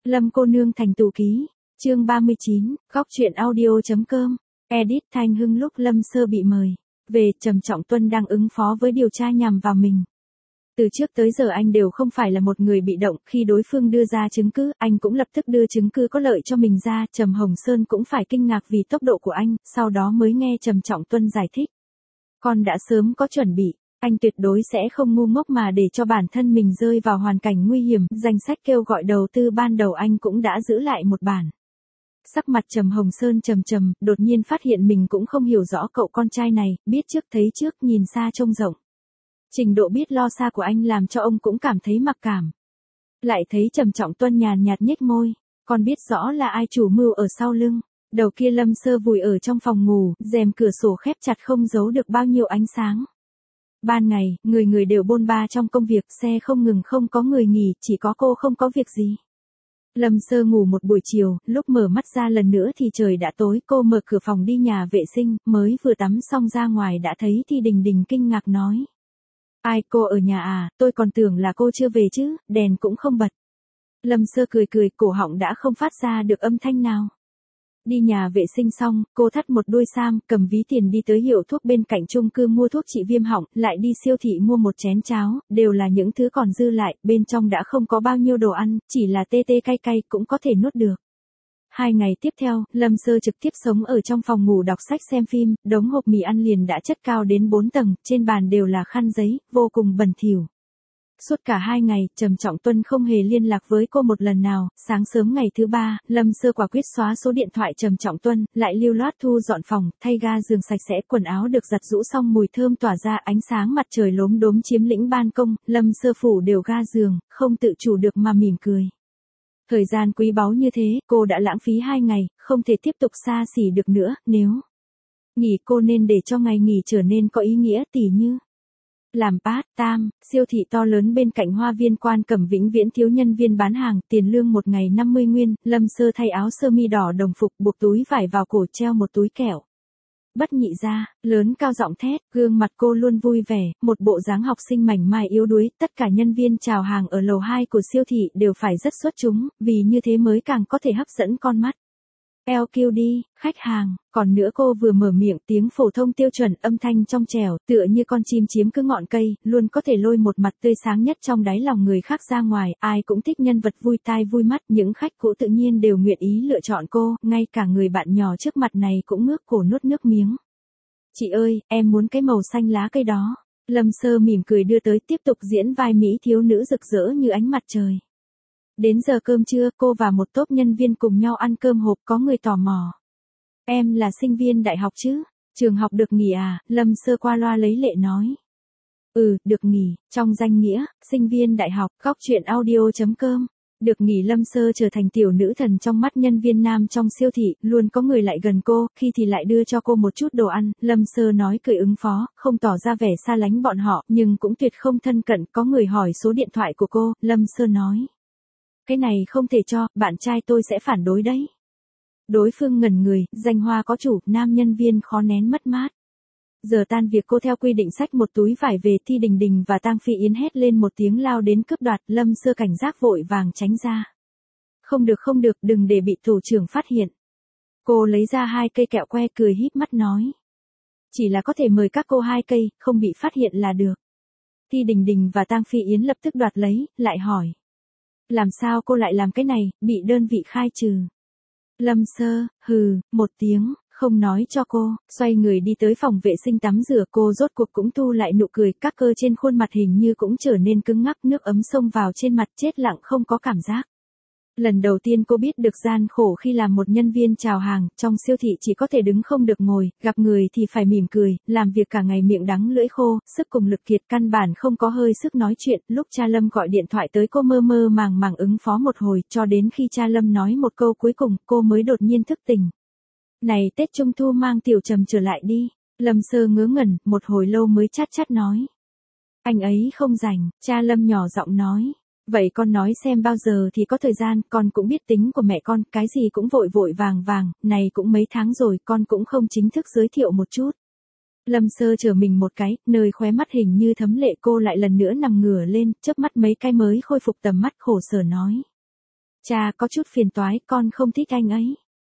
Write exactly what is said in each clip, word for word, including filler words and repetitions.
Lâm cô nương thành tù ký, chương ba mươi chín, góc truyện audio.com, edit Thanh Hưng lúc Lâm Sơ bị mời về, Trầm Trọng Tuân đang ứng phó với điều tra nhằm vào mình. Từ trước tới giờ anh đều không phải là một người bị động, khi đối phương đưa ra chứng cứ, anh cũng lập tức đưa chứng cứ có lợi cho mình ra, Trầm Hồng Sơn cũng phải kinh ngạc vì tốc độ của anh, sau đó mới nghe Trầm Trọng Tuân giải thích. Con đã sớm có chuẩn bị, anh tuyệt đối sẽ không ngu ngốc mà để cho bản thân mình rơi vào hoàn cảnh nguy hiểm, danh sách kêu gọi đầu tư ban đầu anh cũng đã giữ lại một bản. Sắc mặt Trầm Hồng Sơn trầm trầm, đột nhiên phát hiện mình cũng không hiểu rõ cậu con trai này, biết trước thấy trước, nhìn xa trông rộng. Trình độ biết lo xa của anh làm cho ông cũng cảm thấy mặc cảm. Lại thấy Trầm Trọng Tuân nhàn nhạt nhếch môi, con biết rõ là ai chủ mưu ở sau lưng. Đầu kia Lâm Sơ vùi ở trong phòng ngủ, rèm cửa sổ khép chặt không giấu được bao nhiêu ánh sáng. Ban ngày, người người đều bôn ba trong công việc, xe không ngừng không có người nghỉ, chỉ có cô không có việc gì. Lâm Sơ ngủ một buổi chiều, lúc mở mắt ra lần nữa thì trời đã tối, cô mở cửa phòng đi nhà vệ sinh, mới vừa tắm xong ra ngoài đã thấy Thi Đình Đình kinh ngạc nói. Ai, cô ở nhà à, tôi còn tưởng là cô chưa về chứ, đèn cũng không bật. Lâm Sơ cười cười, cổ họng đã không phát ra được âm thanh nào. Đi nhà vệ sinh xong, cô thắt một đuôi sam, cầm ví tiền đi tới hiệu thuốc bên cạnh chung cư mua thuốc trị viêm họng, lại đi siêu thị mua một chén cháo, đều là những thứ còn dư lại, bên trong đã không có bao nhiêu đồ ăn, chỉ là tê tê cay cay cũng có thể nuốt được. Hai ngày tiếp theo, Lâm Sơ trực tiếp sống ở trong phòng ngủ đọc sách xem phim, đống hộp mì ăn liền đã chất cao đến bốn tầng, trên bàn đều là khăn giấy, vô cùng bẩn thỉu. Suốt cả hai ngày, Trầm Trọng Tuân không hề liên lạc với cô một lần nào, sáng sớm ngày thứ ba, Lâm Sơ quả quyết xóa số điện thoại Trầm Trọng Tuân, lại lưu loát thu dọn phòng, thay ga giường sạch sẽ, quần áo được giặt rũ xong mùi thơm tỏa ra, ánh sáng mặt trời lốm đốm chiếm lĩnh ban công, Lâm Sơ phủ đều ga giường, không tự chủ được mà mỉm cười. Thời gian quý báu như thế, cô đã lãng phí hai ngày, không thể tiếp tục xa xỉ được nữa, nếu nghỉ cô nên để cho ngày nghỉ trở nên có ý nghĩa, tỉ như làm part-time, siêu thị to lớn bên cạnh Hoa Viên Quan Cẩm vĩnh viễn thiếu nhân viên bán hàng, tiền lương một ngày năm mươi nguyên, Lâm Sơ thay áo sơ mi đỏ đồng phục, buộc túi vải vào cổ, treo một túi kẹo. Bất nhị ra, lớn cao giọng thét, gương mặt cô luôn vui vẻ, một bộ dáng học sinh mảnh mai yếu đuối, tất cả nhân viên chào hàng ở lầu hai của siêu thị đều phải rất xuất chúng, vì như thế mới càng có thể hấp dẫn con mắt. lờ quy đê, khách hàng, còn nữa cô vừa mở miệng tiếng phổ thông tiêu chuẩn, âm thanh trong trẻo, tựa như con chim chiếm cứ ngọn cây, luôn có thể lôi một mặt tươi sáng nhất trong đáy lòng người khác ra ngoài, ai cũng thích nhân vật vui tai vui mắt, những khách cũ tự nhiên đều nguyện ý lựa chọn cô, ngay cả người bạn nhỏ trước mặt này cũng ngước cổ nuốt nước miếng. Chị ơi, em muốn cái màu xanh lá cây đó. Lâm Sơ mỉm cười đưa tới, tiếp tục diễn vai mỹ thiếu nữ rực rỡ như ánh mặt trời. Đến giờ cơm trưa, cô và một tốp nhân viên cùng nhau ăn cơm hộp, có người tò mò. Em là sinh viên đại học chứ? Trường học được nghỉ à? Lâm Sơ qua loa lấy lệ nói. Ừ, được nghỉ, trong danh nghĩa, sinh viên đại học, góc truyện audio.com. Được nghỉ. Lâm Sơ trở thành tiểu nữ thần trong mắt nhân viên nam trong siêu thị, luôn có người lại gần cô, khi thì lại đưa cho cô một chút đồ ăn, Lâm Sơ nói cười ứng phó, không tỏ ra vẻ xa lánh bọn họ, nhưng cũng tuyệt không thân cận, có người hỏi số điện thoại của cô, Lâm Sơ nói. Cái này không thể cho, bạn trai tôi sẽ phản đối đấy. Đối phương ngẩn người, danh hoa có chủ, nam nhân viên khó nén mất mát. Giờ tan việc cô theo quy định xách một túi vải về, Thi Đình Đình và Tang Phi Yến hét lên một tiếng lao đến cướp đoạt, Lâm Sơ cảnh giác vội vàng tránh ra. Không được không được, đừng để bị thủ trưởng phát hiện. Cô lấy ra hai cây kẹo que cười híp mắt nói. Chỉ là có thể mời các cô hai cây, không bị phát hiện là được. Thi Đình Đình và Tang Phi Yến lập tức đoạt lấy, lại hỏi. Làm sao cô lại làm cái này, bị đơn vị khai trừ. Lâm Sơ, hừ, một tiếng, không nói cho cô, xoay người đi tới phòng vệ sinh tắm rửa, cô rốt cuộc cũng thu lại nụ cười, các cơ trên khuôn mặt hình như cũng trở nên cứng ngắc, nước ấm xông vào trên mặt, chết lặng không có cảm giác. Lần đầu tiên cô biết được gian khổ khi làm một nhân viên chào hàng, trong siêu thị chỉ có thể đứng không được ngồi, gặp người thì phải mỉm cười, làm việc cả ngày miệng đắng lưỡi khô, sức cùng lực kiệt, căn bản không có hơi sức nói chuyện, lúc cha Lâm gọi điện thoại tới cô mơ mơ màng màng ứng phó một hồi, cho đến khi cha Lâm nói một câu cuối cùng, cô mới đột nhiên thức tỉnh. Này Tết Trung Thu mang Tiểu Trầm trở lại đi. Lâm Sơ ngớ ngẩn, một hồi lâu mới chát chát nói. Anh ấy không rảnh, cha Lâm nhỏ giọng nói. Vậy con nói xem bao giờ thì có thời gian, con cũng biết tính của mẹ con, cái gì cũng vội vội vàng vàng, này cũng mấy tháng rồi, con cũng không chính thức giới thiệu một chút. Lâm Sơ trở mình một cái, nơi khóe mắt hình như thấm lệ, cô lại lần nữa nằm ngửa lên, chớp mắt mấy cái mới khôi phục tầm mắt, khổ sở nói. Cha có chút phiền toái, con không thích anh ấy.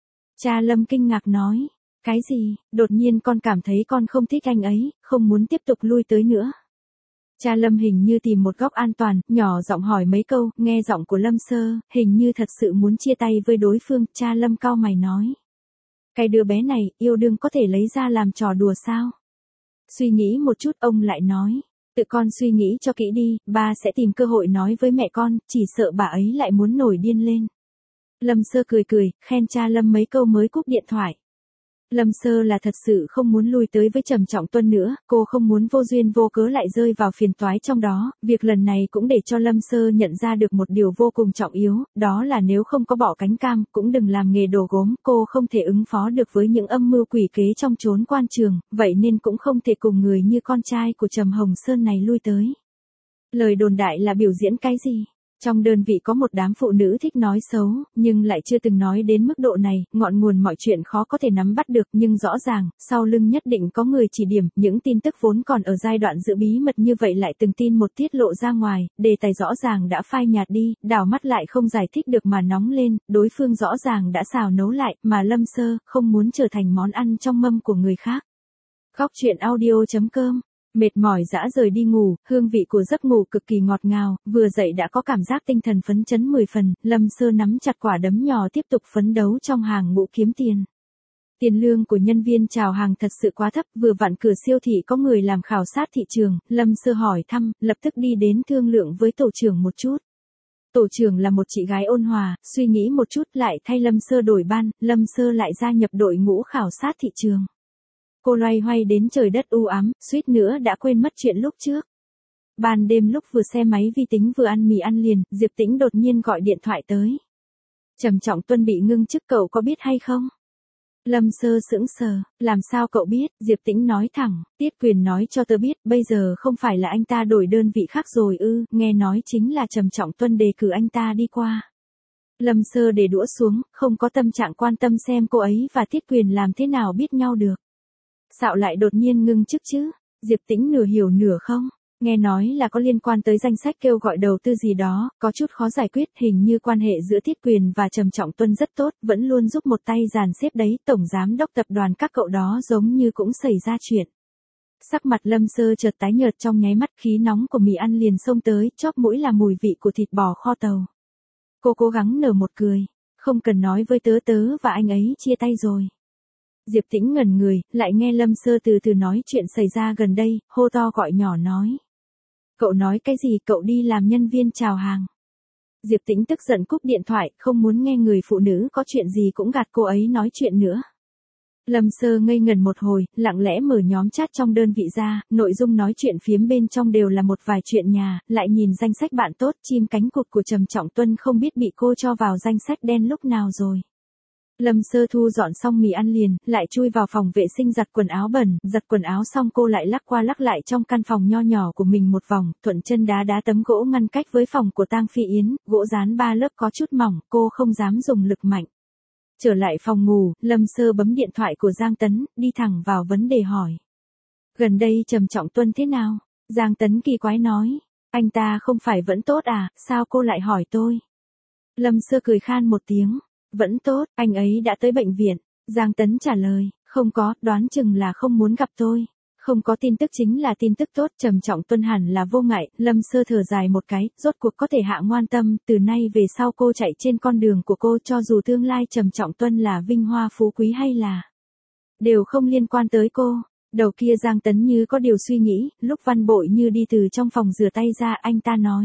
Cha Lâm kinh ngạc nói. Cái gì, đột nhiên con cảm thấy con không thích anh ấy, không muốn tiếp tục lui tới nữa. Cha Lâm hình như tìm một góc an toàn, nhỏ giọng hỏi mấy câu, nghe giọng của Lâm Sơ, hình như thật sự muốn chia tay với đối phương, cha Lâm cau mày nói. Cái đứa bé này, yêu đương có thể lấy ra làm trò đùa sao? Suy nghĩ một chút, ông lại nói. Tự con suy nghĩ cho kỹ đi, ba sẽ tìm cơ hội nói với mẹ con, chỉ sợ bà ấy lại muốn nổi điên lên. Lâm Sơ cười cười, khen cha Lâm mấy câu mới cúp điện thoại. Lâm Sơ là thật sự không muốn lui tới với Trầm Trọng Tuân nữa, cô không muốn vô duyên vô cớ lại rơi vào phiền toái trong đó, việc lần này cũng để cho Lâm Sơ nhận ra được một điều vô cùng trọng yếu, đó là nếu không có bỏ cánh cam, cũng đừng làm nghề đồ gốm, cô không thể ứng phó được với những âm mưu quỷ kế trong chốn quan trường, vậy nên cũng không thể cùng người như con trai của Trầm Hồng Sơn này lui tới. Lời đồn đại là biểu diễn cái gì? Trong đơn vị có một đám phụ nữ thích nói xấu, nhưng lại chưa từng nói đến mức độ này, ngọn nguồn mọi chuyện khó có thể nắm bắt được, nhưng rõ ràng, sau lưng nhất định có người chỉ điểm, những tin tức vốn còn ở giai đoạn giữ bí mật như vậy lại từng tin một tiết lộ ra ngoài, đề tài rõ ràng đã phai nhạt đi, đảo mắt lại không giải thích được mà nóng lên, đối phương rõ ràng đã xào nấu lại, mà Lâm Sơ không muốn trở thành món ăn trong mâm của người khác. Góc truyện audio chấm com. Mệt mỏi dã rời đi ngủ, hương vị của giấc ngủ cực kỳ ngọt ngào, vừa dậy đã có cảm giác tinh thần phấn chấn mười phần, Lâm Sơ nắm chặt quả đấm nhỏ tiếp tục phấn đấu trong hàng ngũ kiếm tiền. Tiền lương của nhân viên chào hàng thật sự quá thấp, vừa vặn cửa siêu thị có người làm khảo sát thị trường, Lâm Sơ hỏi thăm, lập tức đi đến thương lượng với tổ trưởng một chút. Tổ trưởng là một chị gái ôn hòa, suy nghĩ một chút lại thay Lâm Sơ đổi ban, Lâm Sơ lại gia nhập đội ngũ khảo sát thị trường. Cô loay hoay đến trời đất u ám, suýt nữa đã quên mất chuyện lúc trước. Ban đêm lúc vừa xem máy vi tính vừa ăn mì ăn liền, Diệp Tĩnh đột nhiên gọi điện thoại tới. Trầm Trọng Tuân bị ngưng chức, cậu có biết hay không? Lâm Sơ sững sờ, làm sao cậu biết? Diệp Tĩnh nói thẳng, Tiết Quyền nói cho tớ biết, bây giờ không phải là anh ta đổi đơn vị khác rồi ư, nghe nói chính là Trầm Trọng Tuân đề cử anh ta đi qua. Lâm Sơ để đũa xuống, không có tâm trạng quan tâm xem cô ấy và Tiết Quyền làm thế nào biết nhau được. Sao lại đột nhiên ngưng chức chứ? Diệp Tĩnh nửa hiểu nửa không. Nghe nói là có liên quan tới danh sách kêu gọi đầu tư gì đó, có chút khó giải quyết, hình như quan hệ giữa Tiết Quyền và Trầm Trọng Tuân rất tốt, vẫn luôn giúp một tay dàn xếp đấy, tổng giám đốc tập đoàn các cậu đó giống như cũng xảy ra chuyện. Sắc mặt Lâm Sơ chợt tái nhợt, trong nháy mắt khí nóng của mì ăn liền xông tới, chóp mũi là mùi vị của thịt bò kho tàu. Cô cố gắng nở một cười, không cần nói với tớ, tớ và anh ấy chia tay rồi. Diệp Tĩnh ngẩn người, lại nghe Lâm Sơ từ từ nói chuyện xảy ra gần đây, hô to gọi nhỏ nói. Cậu nói cái gì, cậu đi làm nhân viên chào hàng. Diệp Tĩnh tức giận cúp điện thoại, không muốn nghe người phụ nữ có chuyện gì cũng gạt cô ấy nói chuyện nữa. Lâm Sơ ngây ngần một hồi, lặng lẽ mở nhóm chat trong đơn vị ra, nội dung nói chuyện phiếm bên trong đều là một vài chuyện nhà, lại nhìn danh sách bạn tốt, chim cánh cụt của Trầm Trọng Tuân không biết bị cô cho vào danh sách đen lúc nào rồi. Lâm Sơ thu dọn xong mì ăn liền, lại chui vào phòng vệ sinh giặt quần áo bẩn, giặt quần áo xong cô lại lắc qua lắc lại trong căn phòng nho nhỏ của mình một vòng, thuận chân đá đá tấm gỗ ngăn cách với phòng của Tang Phi Yến, gỗ dán ba lớp có chút mỏng, cô không dám dùng lực mạnh. Trở lại phòng ngủ, Lâm Sơ bấm điện thoại của Giang Tấn, đi thẳng vào vấn đề hỏi. Gần đây Trầm Trọng Tuân thế nào? Giang Tấn kỳ quái nói. Anh ta không phải vẫn tốt à, sao cô lại hỏi tôi? Lâm Sơ cười khan một tiếng. Vẫn tốt, anh ấy đã tới bệnh viện. Giang Tấn trả lời, không có, đoán chừng là không muốn gặp tôi. Không có tin tức chính là tin tức tốt, Trầm Trọng Tuân hẳn là vô ngại. Lâm Sơ thở dài một cái, rốt cuộc có thể hạ ngoan tâm, từ nay về sau cô chạy trên con đường của cô, cho dù tương lai Trầm Trọng Tuân là vinh hoa phú quý hay là đều không liên quan tới cô. Đầu kia Giang Tấn như có điều suy nghĩ, lúc Văn Bội Như đi từ trong phòng rửa tay ra, anh ta nói.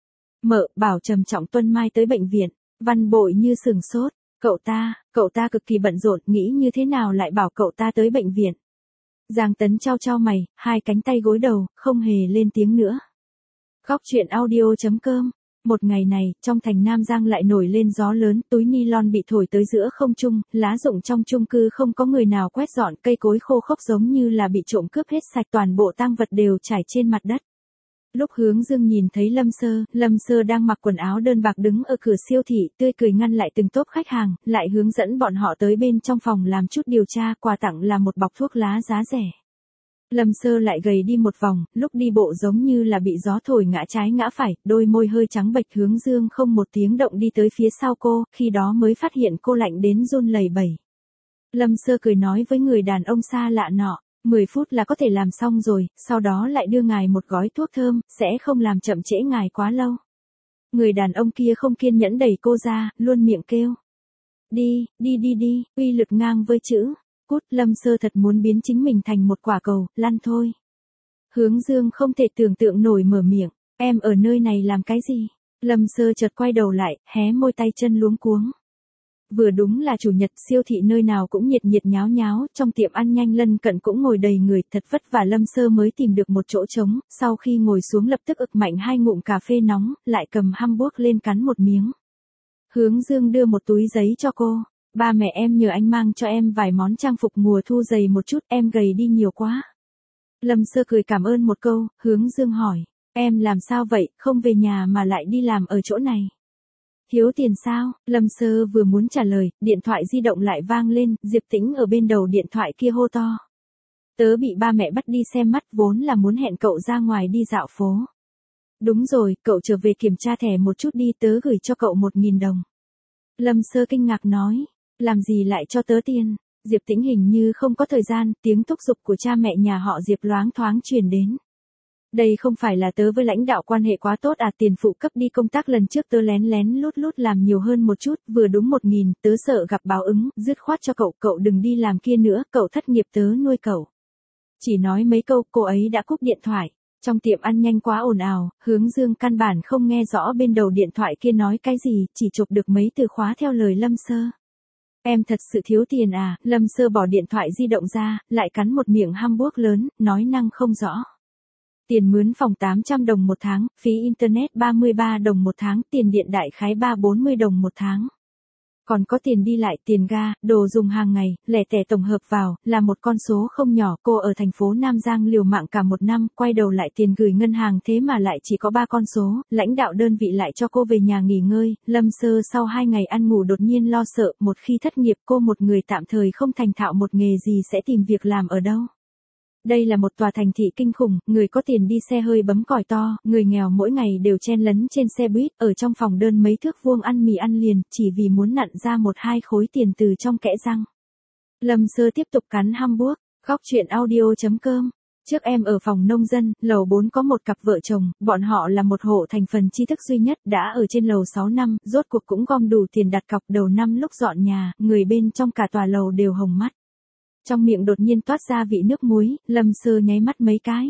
Mợ, bảo Trầm Trọng Tuân mai tới bệnh viện. Văn Bội Như sừng sốt, cậu ta, cậu ta cực kỳ bận rộn, nghĩ như thế nào lại bảo cậu ta tới bệnh viện. Giang Tấn chau chau mày, hai cánh tay gối đầu, không hề lên tiếng nữa. Góc truyện audio chấm com. Một ngày này, trong thành Nam Giang lại nổi lên gió lớn, túi nylon bị thổi tới giữa không trung, lá rụng trong chung cư không có người nào quét dọn, cây cối khô khốc giống như là bị trộm cướp hết sạch, toàn bộ tang vật đều trải trên mặt đất. Lúc Hướng Dương nhìn thấy Lâm Sơ, Lâm Sơ đang mặc quần áo đơn bạc đứng ở cửa siêu thị, tươi cười ngăn lại từng tốp khách hàng, lại hướng dẫn bọn họ tới bên trong phòng làm chút điều tra, quà tặng là một bọc thuốc lá giá rẻ. Lâm Sơ lại gầy đi một vòng, lúc đi bộ giống như là bị gió thổi ngã trái ngã phải, đôi môi hơi trắng bệch. Hướng Dương không một tiếng động đi tới phía sau cô, khi đó mới phát hiện cô lạnh đến run lẩy bẩy. Lâm Sơ cười nói với người đàn ông xa lạ nọ, mười phút là có thể làm xong rồi, sau đó lại đưa ngài một gói thuốc thơm, sẽ không làm chậm trễ ngài quá lâu. Người đàn ông kia không kiên nhẫn đẩy cô ra, luôn miệng kêu. Đi, đi đi đi, uy lực ngang với chữ. Cút. Lâm Sơ thật muốn biến chính mình thành một quả cầu, lăn thôi. Hướng Dương không thể tưởng tượng nổi mở miệng, em ở nơi này làm cái gì? Lâm Sơ chợt quay đầu lại, hé môi tay chân luống cuống. Vừa đúng là chủ nhật, siêu thị nơi nào cũng nhiệt nhiệt nháo nháo, trong tiệm ăn nhanh lân cận cũng ngồi đầy người, thật vất vả Lâm Sơ mới tìm được một chỗ trống, sau khi ngồi xuống lập tức ực mạnh hai ngụm cà phê nóng, lại cầm hamburger lên cắn một miếng. Hướng Dương đưa một túi giấy cho cô, ba mẹ em nhờ anh mang cho em vài món trang phục mùa thu dày một chút, em gầy đi nhiều quá. Lâm Sơ cười cảm ơn một câu. Hướng Dương hỏi, em làm sao vậy, không về nhà mà lại đi làm ở chỗ này? Thiếu tiền sao? Lâm Sơ vừa muốn trả lời, điện thoại di động lại vang lên, Diệp Tĩnh ở bên đầu điện thoại kia hô to. Tớ bị ba mẹ bắt đi xem mắt, vốn là muốn hẹn cậu ra ngoài đi dạo phố. Đúng rồi, cậu trở về kiểm tra thẻ một chút đi, tớ gửi cho cậu một nghìn đồng. Lâm Sơ kinh ngạc nói, làm gì lại cho tớ tiền? Diệp Tĩnh hình như không có thời gian, tiếng thúc giục của cha mẹ nhà họ Diệp loáng thoáng truyền đến. Đây không phải là tớ với lãnh đạo quan hệ quá tốt à, tiền phụ cấp đi công tác lần trước tớ lén lén lút lút làm nhiều hơn một chút, vừa đúng một nghìn, tớ sợ gặp báo ứng, dứt khoát cho cậu, cậu đừng đi làm kia nữa, cậu thất nghiệp tớ nuôi cậu. Chỉ nói mấy câu, cô ấy đã cúp điện thoại. Trong tiệm ăn nhanh quá ồn ào, Hướng Dương căn bản không nghe rõ bên đầu điện thoại kia nói cái gì, chỉ chụp được mấy từ khóa theo lời Lâm Sơ. Em thật sự thiếu tiền à? Lâm Sơ bỏ điện thoại di động ra, lại cắn một miệng hamburger lớn, nói năng không rõ. Tiền mướn phòng tám trăm đồng một tháng, phí internet ba mươi ba đồng một tháng, tiền điện đại khái ba trăm bốn mươi đồng một tháng. Còn có tiền đi lại, tiền ga, đồ dùng hàng ngày, lẻ tẻ tổng hợp vào, là một con số không nhỏ. Cô ở thành phố Nam Giang liều mạng cả một năm, quay đầu lại tiền gửi ngân hàng thế mà lại chỉ có ba con số, lãnh đạo đơn vị lại cho cô về nhà nghỉ ngơi. Lâm Sơ sau hai ngày ăn ngủ đột nhiên lo sợ, một khi thất nghiệp cô một người tạm thời không thành thạo một nghề gì sẽ tìm việc làm ở đâu. Đây là một tòa thành thị kinh khủng, người có tiền đi xe hơi bấm còi to, người nghèo mỗi ngày đều chen lấn trên xe buýt, ở trong phòng đơn mấy thước vuông ăn mì ăn liền, chỉ vì muốn nặn ra một hai khối tiền từ trong kẽ răng. Lâm Sơ tiếp tục cắn hamburger, góc truyện audio chấm com. Trước em ở phòng nông dân, lầu bốn có một cặp vợ chồng, bọn họ là một hộ thành phần tri thức duy nhất, đã ở trên lầu sáu năm, rốt cuộc cũng gom đủ tiền đặt cọc. Đầu năm lúc dọn nhà, người bên trong cả tòa lầu đều hồng mắt. Trong miệng đột nhiên toát ra vị nước muối, Lâm Sơ nháy mắt mấy cái.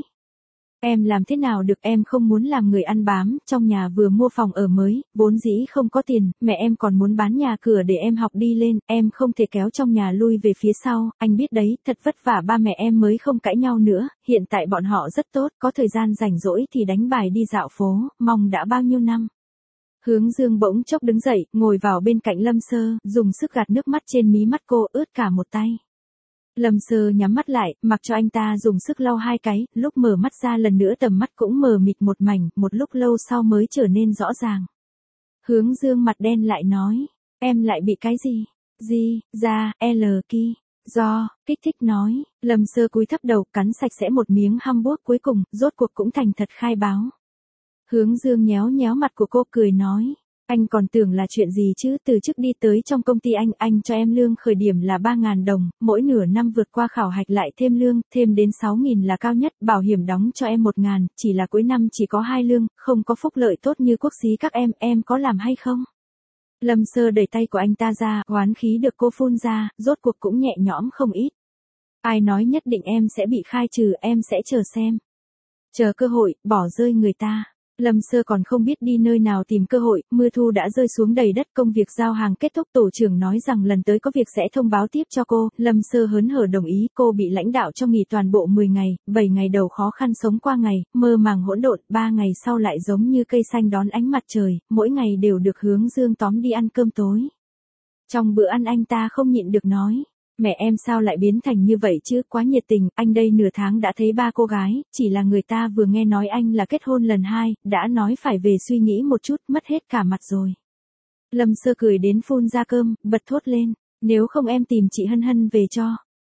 Em làm thế nào được, em không muốn làm người ăn bám, trong nhà vừa mua phòng ở mới, vốn dĩ không có tiền, mẹ em còn muốn bán nhà cửa để em học đi lên, em không thể kéo trong nhà lui về phía sau, anh biết đấy, thật vất vả ba mẹ em mới không cãi nhau nữa, hiện tại bọn họ rất tốt, có thời gian rảnh rỗi thì đánh bài đi dạo phố, mong đã bao nhiêu năm. Hướng Dương bỗng chốc đứng dậy, ngồi vào bên cạnh Lâm Sơ, dùng sức gạt nước mắt trên mí mắt cô, ướt cả một tay. Lâm Sơ nhắm mắt lại, mặc cho anh ta dùng sức lau hai cái, lúc mở mắt ra lần nữa tầm mắt cũng mờ mịt một mảnh, một lúc lâu sau mới trở nên rõ ràng. Hướng Dương mặt đen lại nói, em lại bị cái gì? Gì, ra, L, ki, do, kích thích nói. Lâm Sơ cúi thấp đầu, cắn sạch sẽ một miếng hamburger cuối cùng, rốt cuộc cũng thành thật khai báo. Hướng Dương nhéo nhéo mặt của cô cười nói. Anh còn tưởng là chuyện gì chứ, từ trước đi tới trong công ty anh, anh cho em lương khởi điểm là ba nghìn đồng, mỗi nửa năm vượt qua khảo hạch lại thêm lương, thêm đến sáu nghìn là cao nhất, bảo hiểm đóng cho em một nghìn, chỉ là cuối năm chỉ có hai lương, không có phúc lợi tốt như quốc xí các em, em có làm hay không? Lâm Sơ đẩy tay của anh ta ra, oán khí được cô phun ra, rốt cuộc cũng nhẹ nhõm không ít. Ai nói nhất định em sẽ bị khai trừ, em sẽ chờ xem. Chờ cơ hội, bỏ rơi người ta. Lâm Sơ còn không biết đi nơi nào tìm cơ hội, mưa thu đã rơi xuống đầy đất, công việc giao hàng kết thúc, tổ trưởng nói rằng lần tới có việc sẽ thông báo tiếp cho cô. Lâm Sơ hớn hở đồng ý, cô bị lãnh đạo cho nghỉ toàn bộ mười ngày, bảy ngày đầu khó khăn sống qua ngày, mơ màng hỗn độn, ba ngày sau lại giống như cây xanh đón ánh mặt trời, mỗi ngày đều được Hướng Dương tóm đi ăn cơm tối. Trong bữa ăn anh ta không nhịn được nói. Mẹ em sao lại biến thành như vậy chứ, quá nhiệt tình, anh đây nửa tháng đã thấy ba cô gái, chỉ là người ta vừa nghe nói anh là kết hôn lần hai, đã nói phải về suy nghĩ một chút, mất hết cả mặt rồi. Lâm Sơ cười đến phun ra cơm, bật thốt lên, nếu không em tìm chị Hân Hân về cho.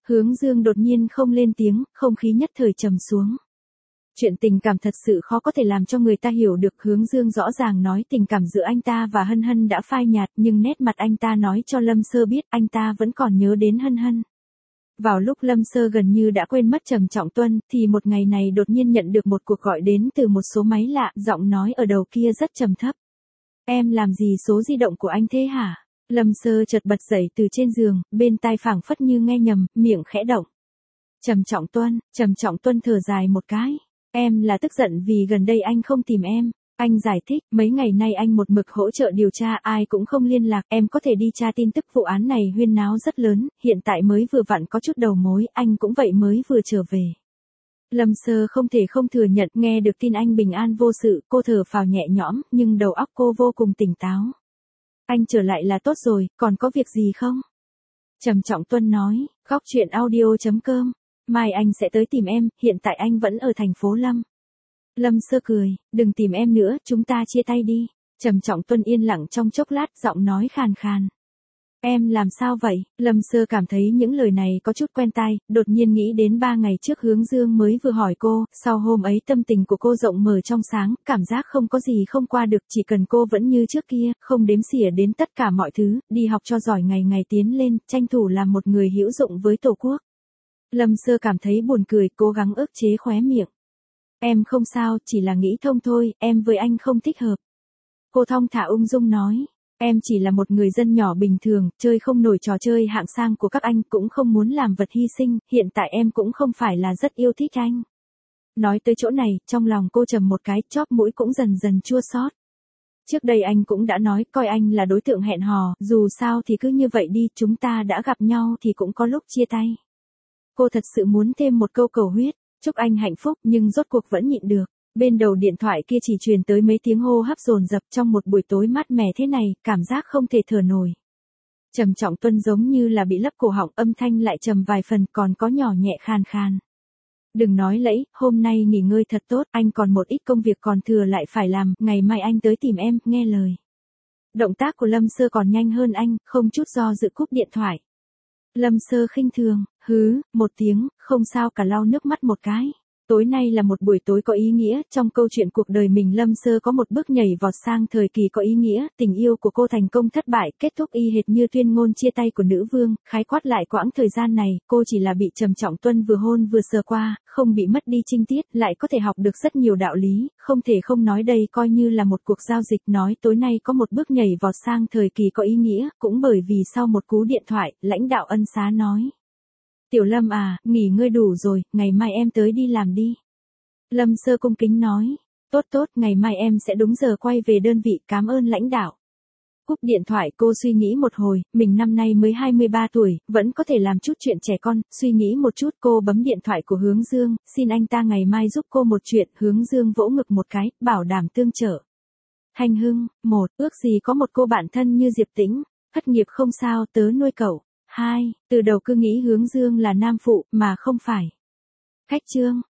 Hướng Dương đột nhiên không lên tiếng, không khí nhất thời trầm xuống. Chuyện tình cảm thật sự khó có thể làm cho người ta hiểu được. Hướng Dương rõ ràng nói tình cảm giữa anh ta và Hân Hân đã phai nhạt, nhưng nét mặt anh ta nói cho Lâm Sơ biết anh ta vẫn còn nhớ đến Hân Hân. Vào lúc Lâm Sơ gần như đã quên mất Trầm Trọng Tuân, thì một ngày này đột nhiên nhận được một cuộc gọi đến từ một số máy lạ, giọng nói ở đầu kia rất trầm thấp. Em làm gì số di động của anh thế hả? Lâm Sơ chợt bật dậy từ trên giường, bên tai phảng phất như nghe nhầm, miệng khẽ động. Trầm Trọng Tuân, Trầm Trọng Tuân thở dài một cái. Em là tức giận vì gần đây anh không tìm em. Anh giải thích, mấy ngày nay anh một mực hỗ trợ điều tra, ai cũng không liên lạc, em có thể đi tra tin tức. Vụ án này huyên náo rất lớn, hiện tại mới vừa vặn có chút đầu mối, anh cũng vậy mới vừa trở về. Lâm Sơ không thể không thừa nhận, nghe được tin anh bình an vô sự, cô thở phào nhẹ nhõm, nhưng đầu óc cô vô cùng tỉnh táo. Anh trở lại là tốt rồi, còn có việc gì không? Trầm Trọng Tuân nói, góc chuyện audio chấm com, mai anh sẽ tới tìm em, hiện tại anh vẫn ở thành phố Lâm. Lâm Sơ cười, đừng tìm em nữa, chúng ta chia tay đi. Trầm Trọng Tuân yên lặng trong chốc lát, giọng nói khàn khàn. Em làm sao vậy? Lâm Sơ cảm thấy những lời này có chút quen tai, đột nhiên nghĩ đến ba ngày trước Hướng Dương mới vừa hỏi cô, sau hôm ấy tâm tình của cô rộng mở trong sáng, cảm giác không có gì không qua được, chỉ cần cô vẫn như trước kia, không đếm xỉa đến tất cả mọi thứ, đi học cho giỏi ngày ngày tiến lên, tranh thủ làm một người hữu dụng với Tổ quốc. Lâm Sơ cảm thấy buồn cười, cố gắng ức chế khóe miệng. Em không sao, chỉ là nghĩ thông thôi, em với anh không thích hợp. Cô thong thả ung dung nói. Em chỉ là một người dân nhỏ bình thường, chơi không nổi trò chơi hạng sang của các anh, cũng không muốn làm vật hy sinh, hiện tại em cũng không phải là rất yêu thích anh. Nói tới chỗ này, trong lòng cô trầm một cái, chóp mũi cũng dần dần chua xót. Trước đây anh cũng đã nói, coi anh là đối tượng hẹn hò, dù sao thì cứ như vậy đi, chúng ta đã gặp nhau thì cũng có lúc chia tay. Cô thật sự muốn thêm một câu cầu huyết, chúc anh hạnh phúc, nhưng rốt cuộc vẫn nhịn được. Bên đầu điện thoại kia chỉ truyền tới mấy tiếng hô hấp dồn dập. Trong một buổi tối mát mẻ thế này, cảm giác không thể thở nổi. Trầm Trọng Tuân giống như là bị lấp cổ họng, âm thanh lại trầm vài phần, còn có nhỏ nhẹ khan khan. Đừng nói lẫy, hôm nay nghỉ ngơi thật tốt, anh còn một ít công việc còn thừa lại phải làm, ngày mai anh tới tìm em, nghe lời. Động tác của Lâm Sơ còn nhanh hơn anh, không chút do dự cúp điện thoại. Lâm Sơ khinh thường, hứ, một tiếng, không sao cả, lau nước mắt một cái. Tối nay là một buổi tối có ý nghĩa, trong câu chuyện cuộc đời mình Lâm Sơ có một bước nhảy vọt sang thời kỳ có ý nghĩa, tình yêu của cô thành công thất bại, kết thúc y hệt như tuyên ngôn chia tay của nữ vương, khái quát lại quãng thời gian này, cô chỉ là bị Trầm Trọng Tuân vừa hôn vừa sờ qua, không bị mất đi trinh tiết, lại có thể học được rất nhiều đạo lý, không thể không nói đây coi như là một cuộc giao dịch. Nói tối nay có một bước nhảy vọt sang thời kỳ có ý nghĩa, cũng bởi vì sau một cú điện thoại, lãnh đạo ân xá nói. Tiểu Lâm à, nghỉ ngơi đủ rồi, ngày mai em tới đi làm đi. Lâm Sơ cung kính nói, tốt tốt, ngày mai em sẽ đúng giờ quay về đơn vị, cảm ơn lãnh đạo. Cúp điện thoại cô suy nghĩ một hồi, mình năm nay mới hai mươi ba tuổi, vẫn có thể làm chút chuyện trẻ con, suy nghĩ một chút cô bấm điện thoại của Hướng Dương, xin anh ta ngày mai giúp cô một chuyện. Hướng Dương vỗ ngực một cái, bảo đảm tương trợ. Thanh Hưng, một, ước gì có một cô bạn thân như Diệp Tĩnh, thất nghiệp không sao, tớ nuôi cậu. Hai, từ đầu cứ nghĩ Hướng Dương là nam phụ, mà không phải. Khách trương.